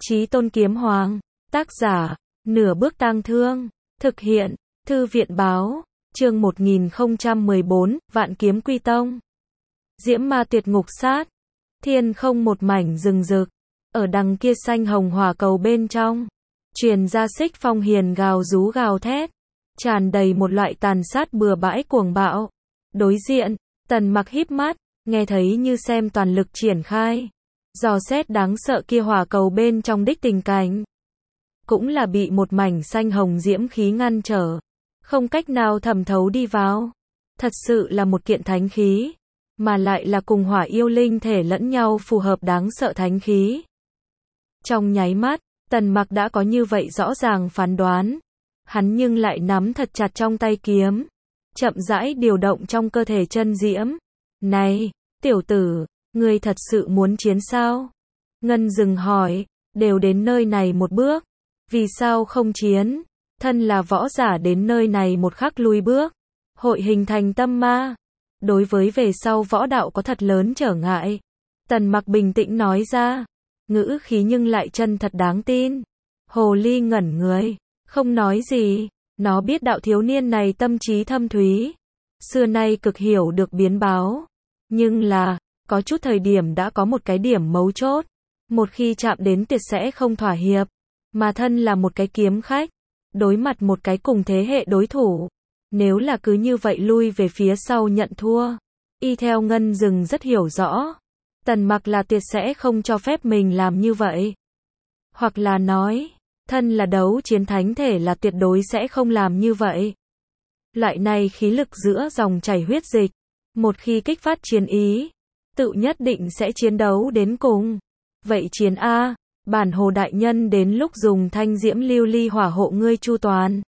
Chí Tôn Kiếm Hoàng, tác giả, Nửa Bước Tang Thương, thực hiện, Thư viện báo, chương 1014, Vạn Kiếm Quy Tông. Diễm ma tuyệt ngục sát, thiên không một mảnh rừng rực, ở đằng kia xanh hồng hỏa cầu bên trong, truyền ra Xích Phong Hiền gào rú gào thét, tràn đầy một loại tàn sát bừa bãi cuồng bạo. Đối diện, Tần Mặc híp mắt, nghe thấy như xem toàn lực triển khai, dò xét đáng sợ kia hỏa cầu bên trong đích tình cảnh. Cũng là bị một mảnh xanh hồng diễm khí ngăn trở, không cách nào thẩm thấu đi vào. Thật sự là một kiện thánh khí, mà lại là cùng hỏa yêu linh thể lẫn nhau phù hợp đáng sợ thánh khí. Trong nháy mắt, Tần Mặc đã có như vậy rõ ràng phán đoán. Hắn nhưng lại nắm thật chặt trong tay kiếm, chậm rãi điều động trong cơ thể chân diễm. Này, tiểu tử, ngươi thật sự muốn chiến sao? Ngân dừng hỏi, đều đến nơi này một bước, vì sao không chiến? Thân là võ giả đến nơi này một khắc lui bước, hội hình thành tâm ma, đối với về sau võ đạo có thật lớn trở ngại. Tần Mặc bình tĩnh nói ra, ngữ khí nhưng lại chân thật đáng tin. Hồ ly ngẩn người, không nói gì, nó biết đạo thiếu niên này tâm trí thâm thúy, xưa nay cực hiểu được biến báo, nhưng là, có chút thời điểm đã có một cái điểm mấu chốt, một khi chạm đến tuyệt sẽ không thỏa hiệp, mà thân là một cái kiếm khách, đối mặt một cái cùng thế hệ đối thủ, nếu là cứ như vậy lui về phía sau nhận thua, y theo Ngân Dừng rất hiểu rõ, Tần Mặc là tuyệt sẽ không cho phép mình làm như vậy. Hoặc là nói, thân là đấu chiến thánh thể là tuyệt đối sẽ không làm như vậy. Loại này khí lực giữa dòng chảy huyết dịch, một khi kích phát chiến ý, tự nhất định sẽ chiến đấu đến cùng. Vậy chiến a, bản hồ đại nhân đến lúc dùng thanh diễm lưu ly hỏa hộ ngươi chu toàn.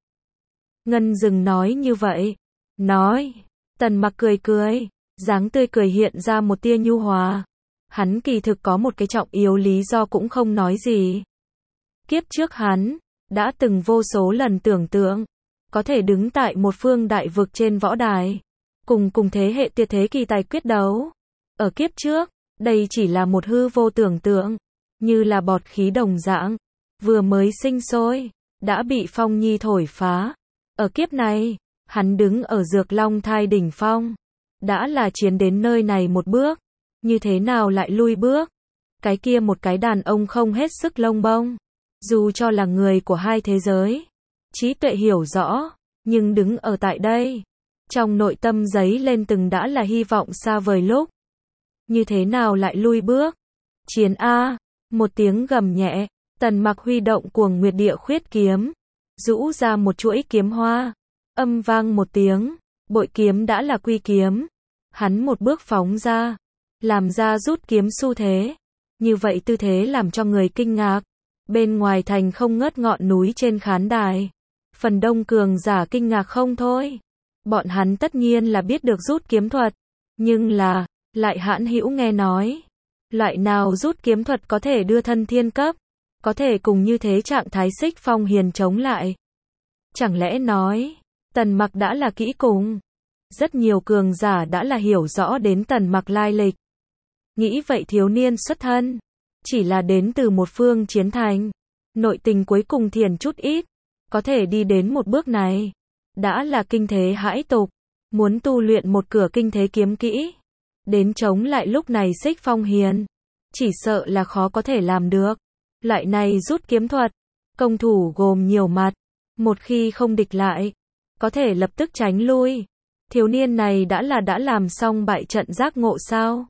Ngân Dừng nói như vậy. Nói, Tần Mặc cười cười, dáng tươi cười hiện ra một tia nhu hòa. Hắn kỳ thực có một cái trọng yếu lý do cũng không nói gì. Kiếp trước hắn, đã từng vô số lần tưởng tượng, có thể đứng tại một phương đại vực trên võ đài, cùng thế hệ tuyệt thế kỳ tài quyết đấu. Ở kiếp trước, đây chỉ là một hư vô tưởng tượng, như là bọt khí đồng dạng, vừa mới sinh sôi, đã bị phong nhi thổi phá. Ở kiếp này, hắn đứng ở Dược Long Thai đỉnh phong, đã là chiến đến nơi này một bước, như thế nào lại lui bước? Cái kia một cái đàn ông không hết sức lông bông, dù cho là người của hai thế giới, trí tuệ hiểu rõ, nhưng đứng ở tại đây, trong nội tâm giấy lên từng đã là hy vọng xa vời lúc. Như thế nào lại lui bước? Chiến a, một tiếng gầm nhẹ, Tần Mặc huy động Cuồng Nguyệt Địa Khuyết kiếm, rũ ra một chuỗi kiếm hoa, âm vang một tiếng, bội kiếm đã là quy kiếm. Hắn một bước phóng ra, làm ra rút kiếm xu thế. Như vậy tư thế làm cho người kinh ngạc. Bên ngoài thành không ngớt ngọn núi trên khán đài, phần đông cường giả kinh ngạc không thôi. Bọn hắn tất nhiên là biết được rút kiếm thuật, nhưng là, lại hãn hữu nghe nói, loại nào rút kiếm thuật có thể đưa thân thiên cấp, có thể cùng như thế trạng thái Xích Phong Hiền chống lại. Chẳng lẽ nói, Tần Mặc đã là kỹ cùng? Rất nhiều cường giả đã là hiểu rõ đến Tần Mặc lai lịch. Nghĩ vậy thiếu niên xuất thân, chỉ là đến từ một phương chiến thành, nội tình cuối cùng thiền chút ít, có thể đi đến một bước này, đã là kinh thế hãi tục, muốn tu luyện một cửa kinh thế kiếm kỹ, đến chống lại lúc này Xích Phong Hiền, chỉ sợ là khó có thể làm được. Loại này rút kiếm thuật, công thủ gồm nhiều mặt, một khi không địch lại, có thể lập tức tránh lui. Thiếu niên này đã làm xong bại trận giác ngộ sao?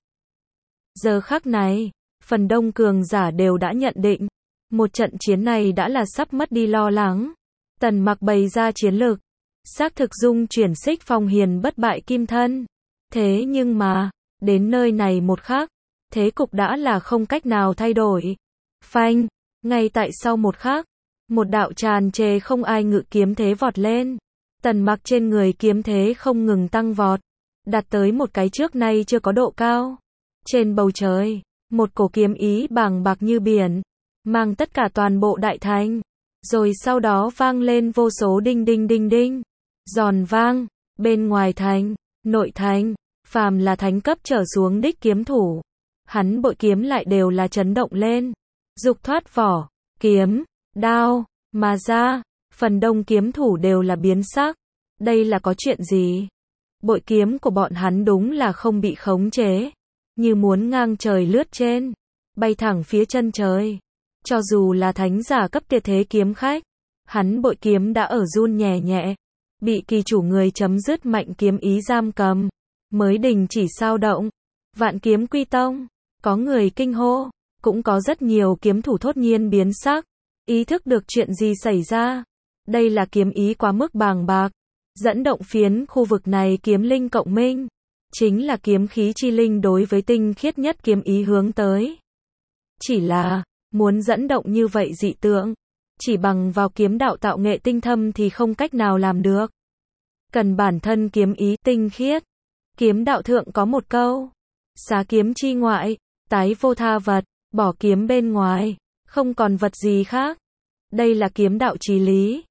Giờ khắc này, phần đông cường giả đều đã nhận định, một trận chiến này đã là sắp mất đi lo lắng. Tần Mặc bày ra chiến lược, xác thực dung chuyển Xích Phong Hiền bất bại kim thân. Thế nhưng mà, đến nơi này một khắc, thế cục đã là không cách nào thay đổi. Phanh, ngay tại sau một khắc, một đạo tràn trề không ai ngự kiếm thế vọt lên. Tần Mặc trên người kiếm thế không ngừng tăng vọt, đạt tới một cái trước nay chưa có độ cao. Trên bầu trời, một cổ kiếm ý bàng bạc như biển, mang tất cả toàn bộ đại thành, rồi sau đó vang lên vô số đinh đinh đinh đinh, giòn vang, bên ngoài thành, nội thành, phàm là thánh cấp trở xuống đích kiếm thủ, hắn bội kiếm lại đều là chấn động lên, dục thoát vỏ, kiếm, đao, mà ra, phần đông kiếm thủ đều là biến sắc. Đây là có chuyện gì? Bội kiếm của bọn hắn đúng là không bị khống chế, như muốn ngang trời lướt trên, bay thẳng phía chân trời. Cho dù là thánh giả cấp tuyệt thế kiếm khách, hắn bội kiếm đã ở run nhẹ nhẹ, bị kỳ chủ người chấm dứt mạnh kiếm ý giam cầm, mới đình chỉ sao động. Vạn Kiếm Quy Tông, có người kinh hô, cũng có rất nhiều kiếm thủ thốt nhiên biến sắc, ý thức được chuyện gì xảy ra. Đây là kiếm ý quá mức bàng bạc, dẫn động phiến khu vực này kiếm linh cộng minh, chính là kiếm khí chi linh đối với tinh khiết nhất kiếm ý hướng tới. Chỉ là, muốn dẫn động như vậy dị tượng, chỉ bằng vào kiếm đạo tạo nghệ tinh thâm thì không cách nào làm được. Cần bản thân kiếm ý tinh khiết. Kiếm đạo thượng có một câu, xá kiếm chi ngoại, tái vô tha vật, bỏ kiếm bên ngoài, không còn vật gì khác. Đây là kiếm đạo chí lý,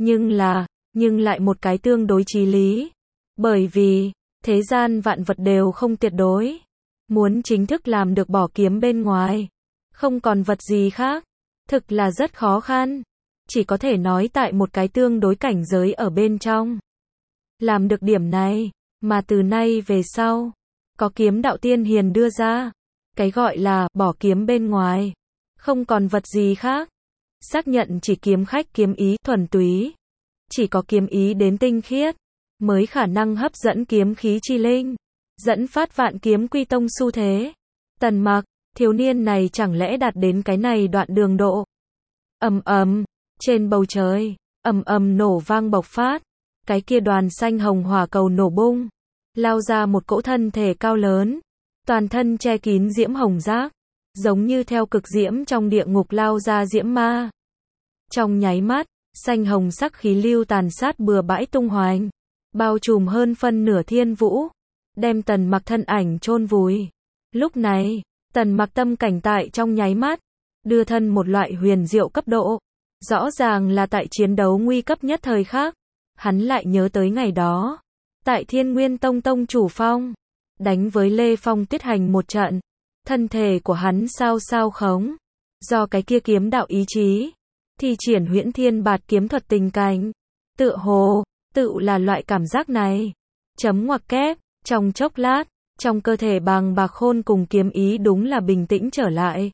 nhưng lại một cái tương đối chí lý. Bởi vì, thế gian vạn vật đều không tuyệt đối. Muốn chính thức làm được bỏ kiếm bên ngoài, không còn vật gì khác, thực là rất khó khăn. Chỉ có thể nói tại một cái tương đối cảnh giới ở bên trong. Làm được điểm này, mà từ nay về sau, có kiếm đạo tiên hiền đưa ra, cái gọi là bỏ kiếm bên ngoài, không còn vật gì khác. Xác nhận chỉ kiếm khách kiếm ý thuần túy, chỉ có kiếm ý đến tinh khiết, mới khả năng hấp dẫn kiếm khí chi linh, dẫn phát Vạn Kiếm Quy Tông xu thế. Tần Mặc, thiếu niên này chẳng lẽ đạt đến cái này đoạn đường độ. Ầm ầm, trên bầu trời, ầm ầm nổ vang bộc phát, cái kia đoàn xanh hồng hỏa cầu nổ bung, lao ra một cỗ thân thể cao lớn, toàn thân che kín diễm hồng giác, giống như theo cực diễm trong địa ngục lao ra diễm ma. Trong nháy mắt, xanh hồng sắc khí lưu tàn sát bừa bãi tung hoành, bao trùm hơn phân nửa thiên vũ, đem Tần Mặc thân ảnh chôn vùi. Lúc này, Tần Mặc tâm cảnh tại trong nháy mắt, đưa thân một loại huyền diệu cấp độ. Rõ ràng là tại chiến đấu nguy cấp nhất thời khắc, hắn lại nhớ tới ngày đó, tại Thiên Nguyên Tông tông chủ Phong, đánh với Lê Phong Tuyết Hành một trận, thân thể của hắn sao sao khống, do cái kia kiếm đạo ý chí, thi triển Huyễn Thiên Bạt kiếm thuật tình cảnh, tựa hồ, tự là loại cảm giác này. Chấm ngoặc kép, trong chốc lát, trong cơ thể bàng bạc khôn cùng kiếm ý đúng là bình tĩnh trở lại.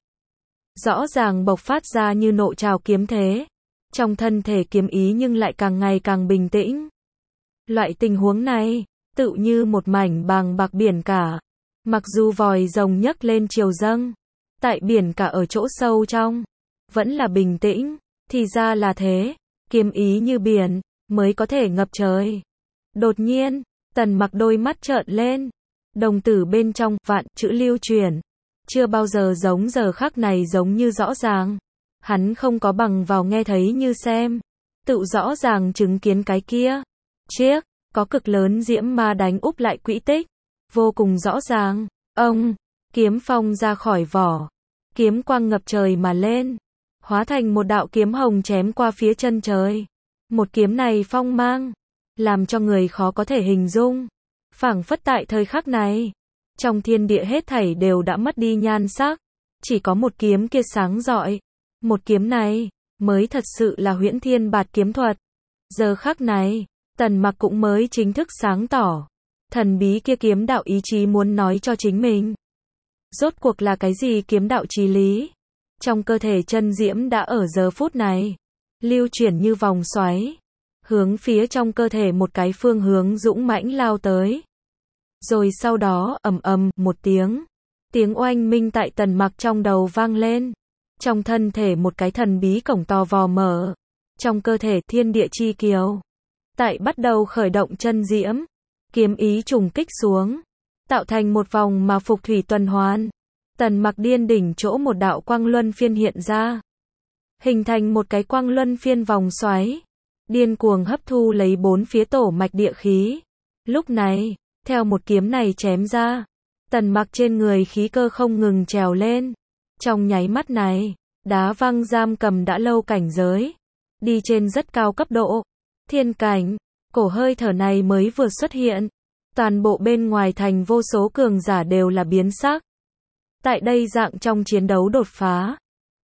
Rõ ràng bộc phát ra như nộ trào kiếm thế, trong thân thể kiếm ý nhưng lại càng ngày càng bình tĩnh. Loại tình huống này, tự như một mảnh bàng bạc biển cả. Mặc dù vòi rồng nhấc lên triều dâng, tại biển cả ở chỗ sâu trong, vẫn là bình tĩnh, thì ra là thế, kiếm ý như biển, mới có thể ngập trời. Đột nhiên, Tần Mặc đôi mắt trợn lên, đồng tử bên trong vạn chữ lưu chuyển, chưa bao giờ giống giờ khắc này giống như rõ ràng. Hắn không có bằng vào nghe thấy như xem, tự rõ ràng chứng kiến cái kia. Chiếc, có cực lớn diễm ma đánh úp lại quỹ tích, vô cùng rõ ràng. Ông, kiếm phong ra khỏi vỏ, kiếm quang ngập trời mà lên, hóa thành một đạo kiếm hồng chém qua phía chân trời. Một kiếm này phong mang, làm cho người khó có thể hình dung. Phảng phất tại thời khắc này, trong thiên địa hết thảy đều đã mất đi nhan sắc, chỉ có một kiếm kia sáng rọi. Một kiếm này, mới thật sự là Huyễn Thiên Bạt kiếm thuật. Giờ khắc này, Tần Mặc cũng mới chính thức sáng tỏ, thần bí kia kiếm đạo ý chí muốn nói cho chính mình. Rốt cuộc là cái gì kiếm đạo chí lý? Trong cơ thể chân diễm đã ở giờ phút này, lưu chuyển như vòng xoáy, hướng phía trong cơ thể một cái phương hướng dũng mãnh lao tới. Rồi sau đó, ầm ầm, một tiếng oanh minh tại Tần Mặc trong đầu vang lên. Trong thân thể một cái thần bí cổng to vò mở, trong cơ thể thiên địa chi kiều, tại bắt đầu khởi động chân diễm, kiếm ý trùng kích xuống, tạo thành một vòng mà phục thủy tuần hoàn. Tần Mặc điên đỉnh chỗ một đạo quang luân phiên hiện ra, hình thành một cái quang luân phiên vòng xoáy, điên cuồng hấp thu lấy bốn phía tổ mạch địa khí. Lúc này, theo một kiếm này chém ra, Tần Mặc trên người khí cơ không ngừng trèo lên. Trong nháy mắt này, đá văng giam cầm đã lâu cảnh giới, đi trên rất cao cấp độ, thiên cảnh, cổ hơi thở này mới vừa xuất hiện, toàn bộ bên ngoài thành vô số cường giả đều là biến sắc. Tại đây dạng trong chiến đấu đột phá,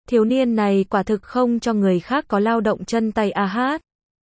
Thiếu niên này quả thực không cho người khác có lao động chân tay a hát.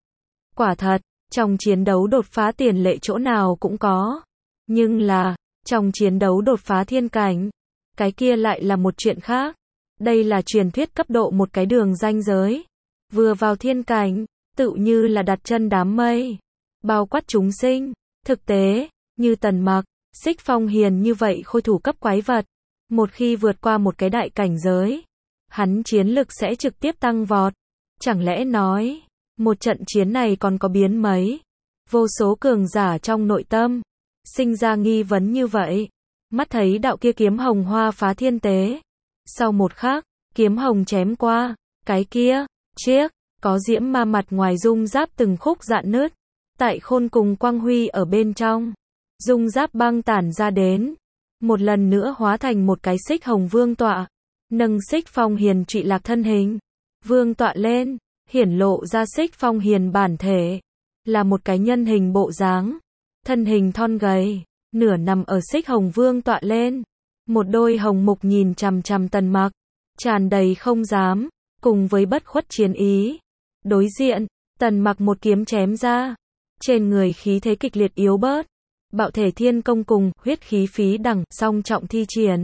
Quả thật, trong chiến đấu đột phá tiền lệ chỗ nào cũng có. Nhưng là, trong chiến đấu đột phá thiên cảnh, cái kia lại là một chuyện khác. Đây là truyền thuyết cấp độ một cái đường ranh giới. Vừa vào thiên cảnh, tự như là đặt chân đám mây, bao quát chúng sinh. Thực tế, như Tần Mặc, Xích Phong Hiền như vậy khôi thủ cấp quái vật, một khi vượt qua một cái đại cảnh giới, hắn chiến lực sẽ trực tiếp tăng vọt. Chẳng lẽ nói, một trận chiến này còn có biến mấy? Vô số cường giả trong nội tâm sinh ra nghi vấn như vậy. Mắt thấy đạo kia kiếm hồng hoa phá thiên tế. Sau một khắc, kiếm hồng chém qua, cái kia, chiếc, có diễm ma mặt ngoài dung giáp từng khúc rạn nứt. Tại khôn cùng quang huy ở bên trong, dung giáp băng tản ra đến. Một lần nữa hóa thành một cái xích hồng vương tọa. Nâng Xích Phong Hiền trụy lạc thân hình. Vương tọa lên, hiển lộ ra Xích Phong Hiền bản thể. Là một cái nhân hình bộ dáng. Thân hình thon gầy, nửa nằm ở xích hồng vương tọa lên. Một đôi hồng mục nhìn chằm chằm Tần Mặc, tràn đầy không dám, cùng với bất khuất chiến ý. Đối diện, Tần Mặc một kiếm chém ra. Trên người khí thế kịch liệt yếu bớt. Bạo thể thiên công cùng huyết khí phí đẳng song trọng thi triển.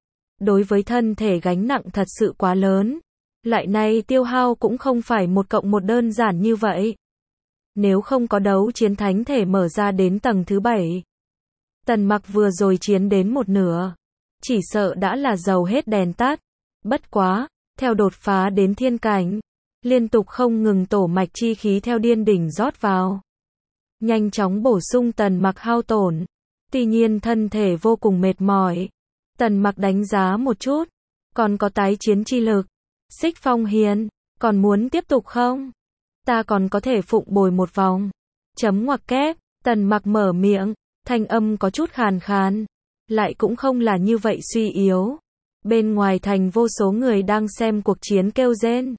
Đối với thân thể gánh nặng thật sự quá lớn. Lại này tiêu hao cũng không phải 1+1 đơn giản như vậy. Nếu không có đấu chiến thánh thể mở ra đến tầng thứ 7. Tần Mặc vừa rồi chiến đến một nửa. Chỉ sợ đã là dầu hết đèn tắt. Bất quá, theo đột phá đến thiên cảnh. Liên tục không ngừng tổ mạch chi khí theo điên đỉnh rót vào. Nhanh chóng bổ sung Tần Mặc hao tổn. Tuy nhiên thân thể vô cùng mệt mỏi. Tần Mặc đánh giá một chút. Còn có tái chiến chi lực. Xích Phong Hiền, còn muốn tiếp tục không? Ta còn có thể phụng bồi một vòng. Chấm ngoặc kép, Tần Mặc mở miệng, thanh âm có chút khàn khàn. Lại cũng không là như vậy suy yếu. Bên ngoài thành vô số người đang xem cuộc chiến kêu rên.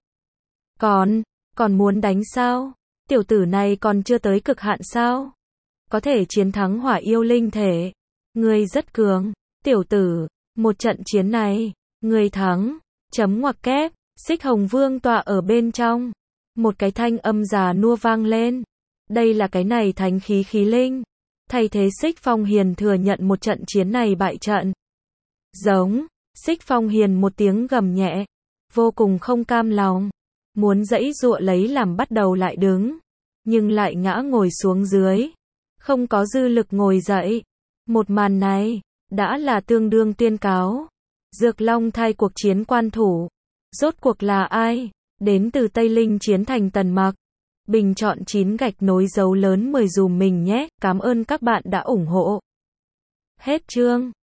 Còn muốn đánh sao? Tiểu tử này còn chưa tới cực hạn sao? Có thể chiến thắng hỏa yêu linh thể. Ngươi rất cường, tiểu tử, một trận chiến này, ngươi thắng. Chấm ngoặc kép, Xích Hồng Vương tọa ở bên trong. Một cái thanh âm già nua vang lên. Đây là cái này thánh khí khí linh. Thay thế Xích Phong Hiền thừa nhận một trận chiến này bại trận. Giống, Xích Phong Hiền một tiếng gầm nhẹ. Vô cùng không cam lòng. Muốn giãy giụa lấy làm bắt đầu lại đứng. Nhưng lại ngã ngồi xuống dưới. Không có dư lực ngồi dậy. Một màn này, đã là tương đương tuyên cáo. Dược Long thay cuộc chiến quan thủ. Rốt cuộc là ai? Đến từ Tây Linh chiến thành Tần Mặc. Bình chọn 9 gạch nối dấu lớn 10 dùm mình nhé. Cảm ơn các bạn đã ủng hộ. Hết chương.